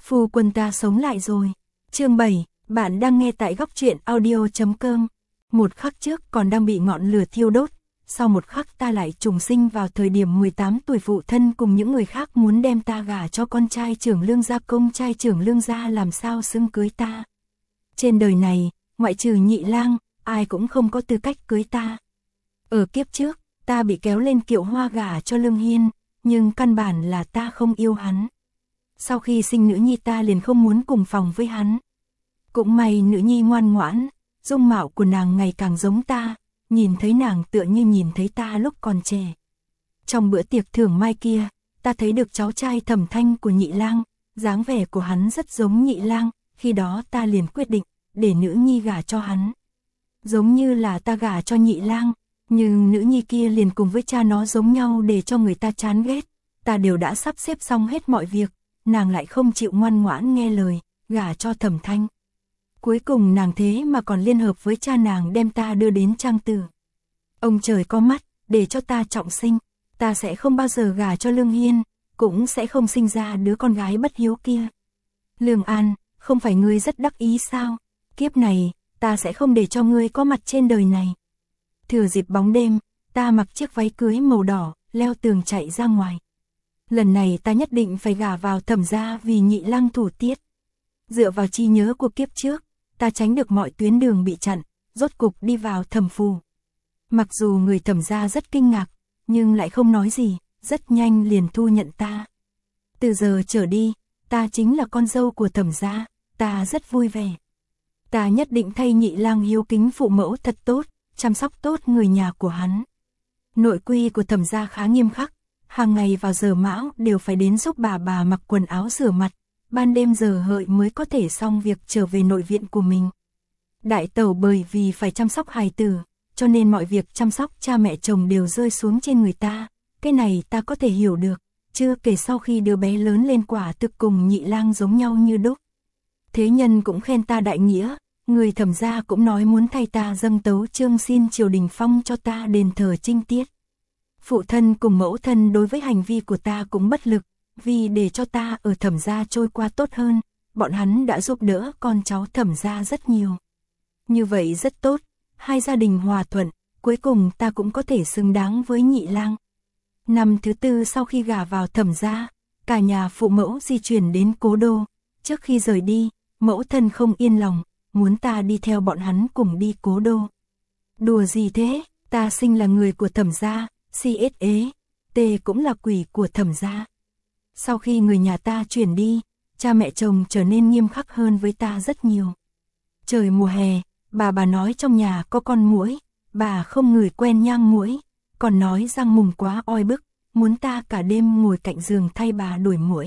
Phu quân ta sống lại rồi. Chương 7, bạn đang nghe tại góc truyện audio.com. Một khắc trước còn đang bị ngọn lửa thiêu đốt, sau một khắc ta lại trùng sinh vào thời điểm 18 tuổi, phụ thân cùng những người khác muốn đem ta gả cho con trai trưởng Lương gia, công trai trưởng Lương gia làm sao xứng cưới ta. Trên đời này, ngoại trừ Nhị Lang, ai cũng không có tư cách cưới ta. Ở kiếp trước, ta bị kéo lên kiệu hoa gả cho Lương Hiên, nhưng căn bản là ta không yêu hắn. Sau khi sinh nữ nhi ta liền không muốn cùng phòng với hắn. Cũng may nữ nhi ngoan ngoãn, dung mạo của nàng ngày càng giống ta, nhìn thấy nàng tựa như nhìn thấy ta lúc còn trẻ. Trong bữa tiệc thưởng mai kia, ta thấy được cháu trai Thẩm Thanh của Nhị Lang, dáng vẻ của hắn rất giống Nhị Lang, khi đó ta liền quyết định để nữ nhi gả cho hắn. Giống như là ta gả cho Nhị Lang, nhưng nữ nhi kia liền cùng với cha nó giống nhau để cho người ta chán ghét. Ta đều đã sắp xếp xong hết mọi việc, nàng lại không chịu ngoan ngoãn nghe lời, gả cho Thẩm Thanh. Cuối cùng nàng thế mà còn liên hợp với cha nàng đem ta đưa đến Trang Tử. Ông trời có mắt, để cho ta trọng sinh, ta sẽ không bao giờ gả cho Lương Hiên, cũng sẽ không sinh ra đứa con gái bất hiếu kia. Lương An, không phải ngươi rất đắc ý sao? Kiếp này, ta sẽ không để cho ngươi có mặt trên đời này. Thừa dịp bóng đêm, ta mặc chiếc váy cưới màu đỏ, leo tường chạy ra ngoài. Lần này ta nhất định phải gả vào Thẩm gia vì Nhị Lang thủ tiết. Dựa vào trí nhớ của kiếp trước, ta tránh được mọi tuyến đường bị chặn, rốt cục đi vào Thẩm phủ. Mặc dù người Thẩm gia rất kinh ngạc, nhưng lại không nói gì, rất nhanh liền thu nhận ta. Từ giờ trở đi, ta chính là con dâu của Thẩm gia, ta rất vui vẻ. Ta nhất định thay Nhị Lang hiếu kính phụ mẫu thật tốt, chăm sóc tốt người nhà của hắn. Nội quy của Thẩm gia khá nghiêm khắc, hàng ngày vào giờ mão đều phải đến giúp bà mặc quần áo rửa mặt, ban đêm giờ hợi mới có thể xong việc trở về nội viện của mình. Đại tẩu bởi vì phải chăm sóc hài tử, cho nên mọi việc chăm sóc cha mẹ chồng đều rơi xuống trên người ta, cái này ta có thể hiểu được, chưa kể sau khi đứa bé lớn lên quả thực cùng Nhị Lang giống nhau như đúc. Thế nhân cũng khen ta đại nghĩa, người Thẩm gia cũng nói muốn thay ta dâng tấu chương xin triều đình phong cho ta đền thờ trinh tiết. Phụ thân cùng mẫu thân đối với hành vi của ta cũng bất lực, vì để cho ta ở Thẩm gia trôi qua tốt hơn, bọn hắn đã giúp đỡ con cháu Thẩm gia rất nhiều. Như vậy rất tốt, hai gia đình hòa thuận, cuối cùng ta cũng có thể xứng đáng với Nhị Lang. Năm thứ tư sau khi gả vào Thẩm gia, cả nhà phụ mẫu di chuyển đến Cố Đô. Trước khi rời đi, mẫu thân không yên lòng, muốn ta đi theo bọn hắn cùng đi Cố Đô. Đùa gì thế, ta sinh là người của Thẩm gia, CSE, T cũng là quỷ của Thẩm gia. Sau khi người nhà ta chuyển đi, cha mẹ chồng trở nên nghiêm khắc hơn với ta rất nhiều. Trời mùa hè, bà nói trong nhà có con muỗi, bà không ngửi quen nhang muỗi, còn nói răng mùng quá oi bức, muốn ta cả đêm ngồi cạnh giường thay bà đuổi muỗi.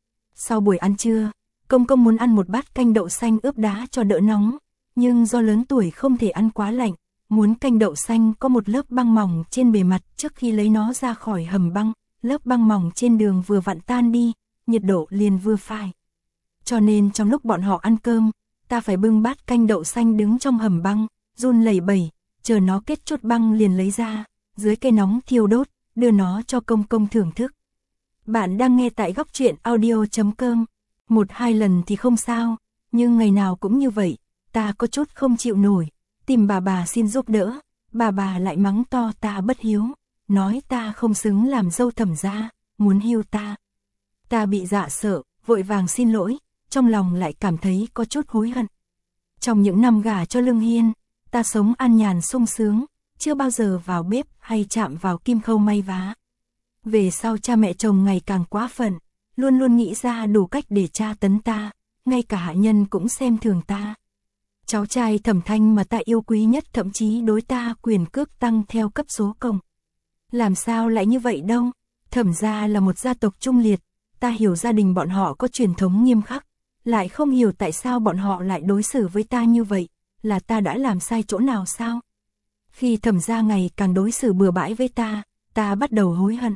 Sau buổi ăn trưa, công công muốn ăn một bát canh đậu xanh ướp đá cho đỡ nóng, nhưng do lớn tuổi không thể ăn quá lạnh, muốn canh đậu xanh có một lớp băng mỏng trên bề mặt trước khi lấy nó ra khỏi hầm băng, lớp băng mỏng trên đường vừa vặn tan đi, nhiệt độ liền vừa phải. Cho nên trong lúc bọn họ ăn cơm, ta phải bưng bát canh đậu xanh đứng trong hầm băng, run lẩy bẩy, chờ nó kết chút băng liền lấy ra, dưới cây nóng thiêu đốt, đưa nó cho công công thưởng thức. Bạn đang nghe tại góc truyện audio.com. Một hai lần thì không sao, nhưng ngày nào cũng như vậy, ta có chút không chịu nổi, tìm bà xin giúp đỡ, bà lại mắng to ta bất hiếu, nói ta không xứng làm dâu Thẩm gia, muốn hưu ta. Ta bị dọa sợ, vội vàng xin lỗi, trong lòng lại cảm thấy có chút hối hận. Trong những năm gả cho Lương Hiên, ta sống an nhàn sung sướng, chưa bao giờ vào bếp hay chạm vào kim khâu may vá. Về sau cha mẹ chồng ngày càng quá phận, luôn luôn nghĩ ra đủ cách để tra tấn ta, ngay cả hạ nhân cũng xem thường ta. Cháu trai Thẩm Thanh mà ta yêu quý nhất thậm chí đối ta quyền cước tăng theo cấp số cộng. Làm sao lại như vậy đâu, Thẩm gia là một gia tộc trung liệt, ta hiểu gia đình bọn họ có truyền thống nghiêm khắc, lại không hiểu tại sao bọn họ lại đối xử với ta như vậy, là ta đã làm sai chỗ nào sao? Khi Thẩm gia ngày càng đối xử bừa bãi với ta bắt đầu hối hận.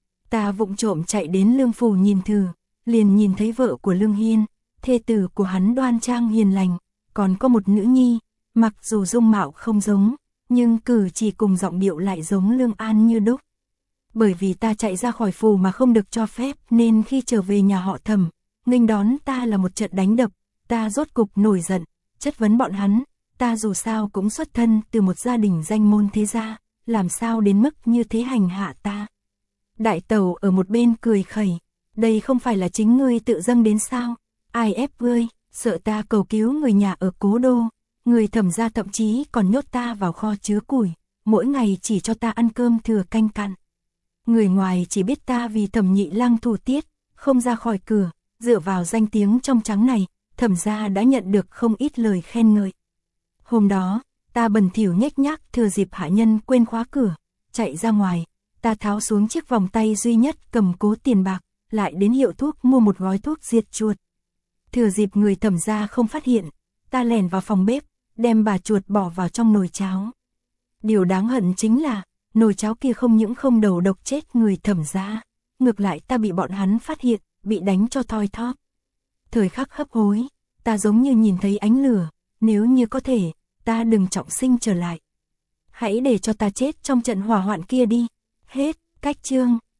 Ta vụng trộm chạy đến Lương phủ nhìn thử, liền nhìn thấy vợ của Lương Hiên, thê tử của hắn đoan trang hiền lành, còn có một nữ nhi, mặc dù dung mạo không giống, nhưng cử chỉ cùng giọng điệu lại giống Lương An như đúc. Bởi vì ta chạy ra khỏi phủ mà không được cho phép nên khi trở về nhà họ Thẩm, nghênh đón ta là một trận đánh đập, ta rốt cục nổi giận, chất vấn bọn hắn, ta dù sao cũng xuất thân từ một gia đình danh môn thế gia, làm sao đến mức như thế hành hạ ta. Đại tẩu ở một bên cười khẩy, đây không phải là chính ngươi tự dâng đến sao, ai ép ngươi, sợ ta cầu cứu người nhà ở cố đô, người Thẩm gia thậm chí còn nhốt ta vào kho chứa củi, mỗi ngày chỉ cho ta ăn cơm thừa canh cặn. Người ngoài chỉ biết ta vì Thẩm nhị lang thủ tiết, không ra khỏi cửa, dựa vào danh tiếng trong trắng này, Thẩm gia đã nhận được không ít lời khen ngợi. Hôm đó, ta bần thỉu nhếch nhác thừa dịp hạ nhân quên khóa cửa, chạy ra ngoài, ta tháo xuống chiếc vòng tay duy nhất cầm cố tiền bạc, lại đến hiệu thuốc mua một gói thuốc diệt chuột. Thừa dịp người Thẩm gia không phát hiện, ta lẻn vào phòng bếp, đem bà chuột bỏ vào trong nồi cháo. Điều đáng hận chính là, nồi cháo kia không những không đầu độc chết người Thẩm gia, ngược lại ta bị bọn hắn phát hiện, bị đánh cho thoi thóp. Thời khắc hấp hối, ta giống như nhìn thấy ánh lửa, nếu như có thể, ta đừng trọng sinh trở lại. Hãy để cho ta chết trong trận hỏa hoạn kia đi. Hết, cách chương.